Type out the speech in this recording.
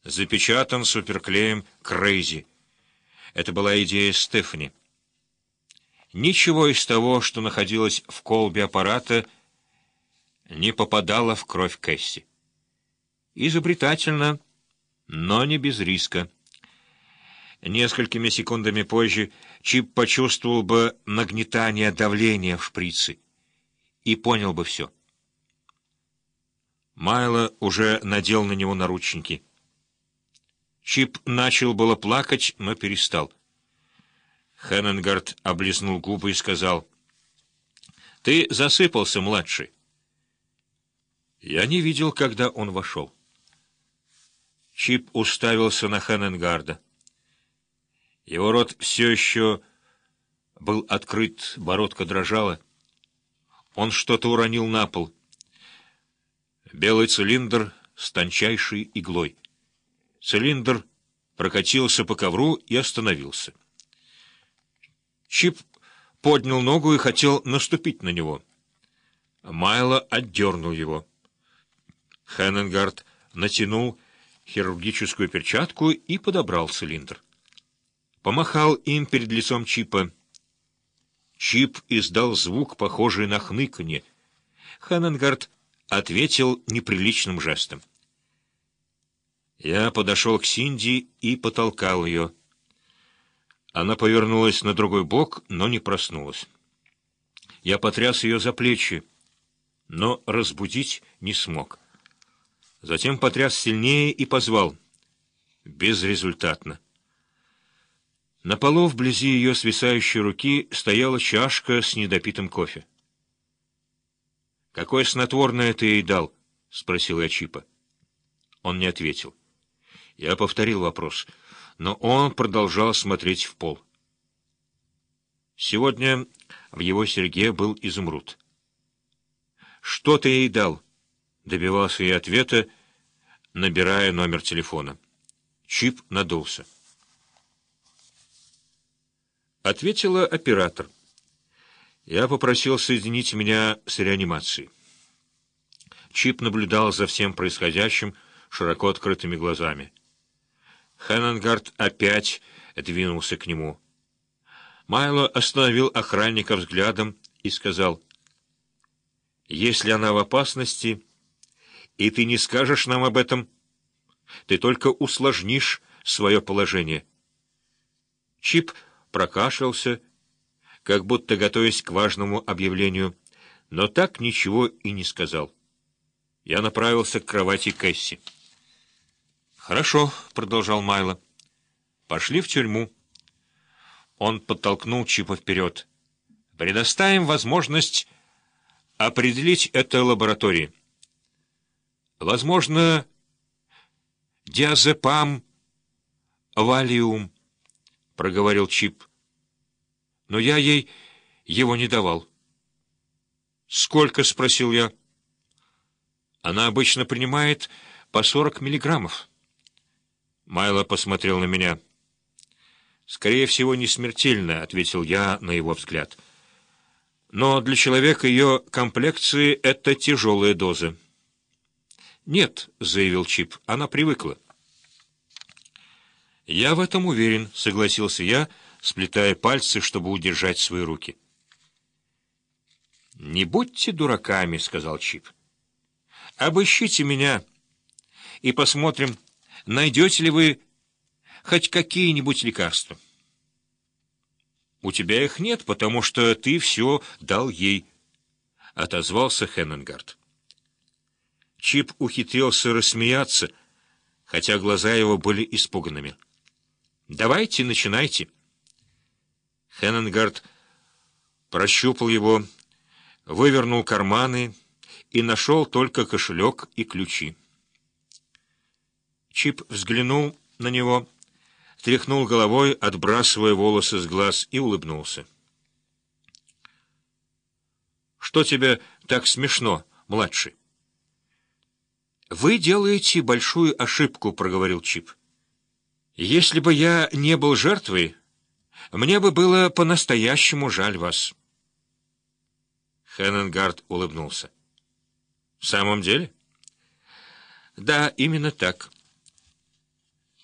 запечатан суперклеем «Крейзи». Это была идея Стефани. Ничего из того, что находилось в колбе аппарата, не попадало в кровь Кэсси. Изобретательно, но не без риска. Несколькими секундами позже Чип почувствовал бы нагнетание давления в шприце и понял бы все. Майло уже надел на него наручники. Чип начал было плакать, но перестал. Хеннингард облизнул губы и сказал: «Ты засыпался, младший». Я не видел, когда он вошел. Чип уставился на Хеннингарда. Его рот все еще был открыт, бородка дрожала. Он что-то уронил на пол. Белый цилиндр с тончайшей иглой. Цилиндр прокатился по ковру и остановился. Чип поднял ногу и хотел наступить на него. Майло отдернул его. Хеннингард натянул хирургическую перчатку и подобрал цилиндр. Помахал им перед лицом Чипа. Чип издал звук, похожий на хныканье. Хеннингард ответил неприличным жестом. Я подошел к Синди и потолкал ее. Она повернулась на другой бок, но не проснулась. Я потряс ее за плечи, но разбудить не смог. Затем потряс сильнее и позвал. Безрезультатно. На полу вблизи ее свисающей руки стояла чашка с недопитым кофе. «Какое снотворное ты ей дал?» — спросил я Чипа. Он не ответил. Я повторил вопрос, но он продолжал смотреть в пол. Сегодня в его серьге был изумруд. «Что ты ей дал?» — добивался я ответа, набирая номер телефона. Чип надулся. Ответила оператор. Я попросил соединить меня с реанимацией. Чип наблюдал за всем происходящим широко открытыми глазами. Хеннингард опять двинулся к нему. Майло остановил охранника взглядом и сказал: «Если она в опасности, и ты не скажешь нам об этом, ты только усложнишь свое положение». Чип прокашлялся, как будто готовясь к важному объявлению, но так ничего и не сказал. Я направился к кровати Кэсси. «Хорошо», — продолжал Майло. «Пошли в тюрьму». Он подтолкнул Чипа вперед. «Предоставим возможность определить это лаборатории. Возможно, диазепам, валиум», — проговорил Чип. «Но я ей его не давал». «Сколько?» — спросил я. «Она обычно принимает по 40 миллиграммов». Майло посмотрел на меня. «Скорее всего, не смертельно», — ответил я на его взгляд. «Но для человека ее комплекции это тяжелая доза». «Нет», — заявил Чип, — «она привыкла». «Я в этом уверен», — согласился я, сплетая пальцы, чтобы удержать свои руки. «Не будьте дураками», — сказал Чип. «Обыщите меня и посмотрим, найдете ли вы хоть какие-нибудь лекарства». «У тебя их нет, потому что ты все дал ей», — отозвался Хеннингард. Чип ухитрился рассмеяться, хотя глаза его были испуганными. «Давайте, начинайте». Хеннингард прощупал его, вывернул карманы и нашел только кошелек и ключи. Чип взглянул на него, тряхнул головой, отбрасывая волосы с глаз, и улыбнулся. «Что тебе так смешно, младший?» «Вы делаете большую ошибку», — проговорил Чип. «Если бы я не был жертвой, мне бы было по-настоящему жаль вас». Хеннингард улыбнулся. «В самом деле?» «Да, именно так».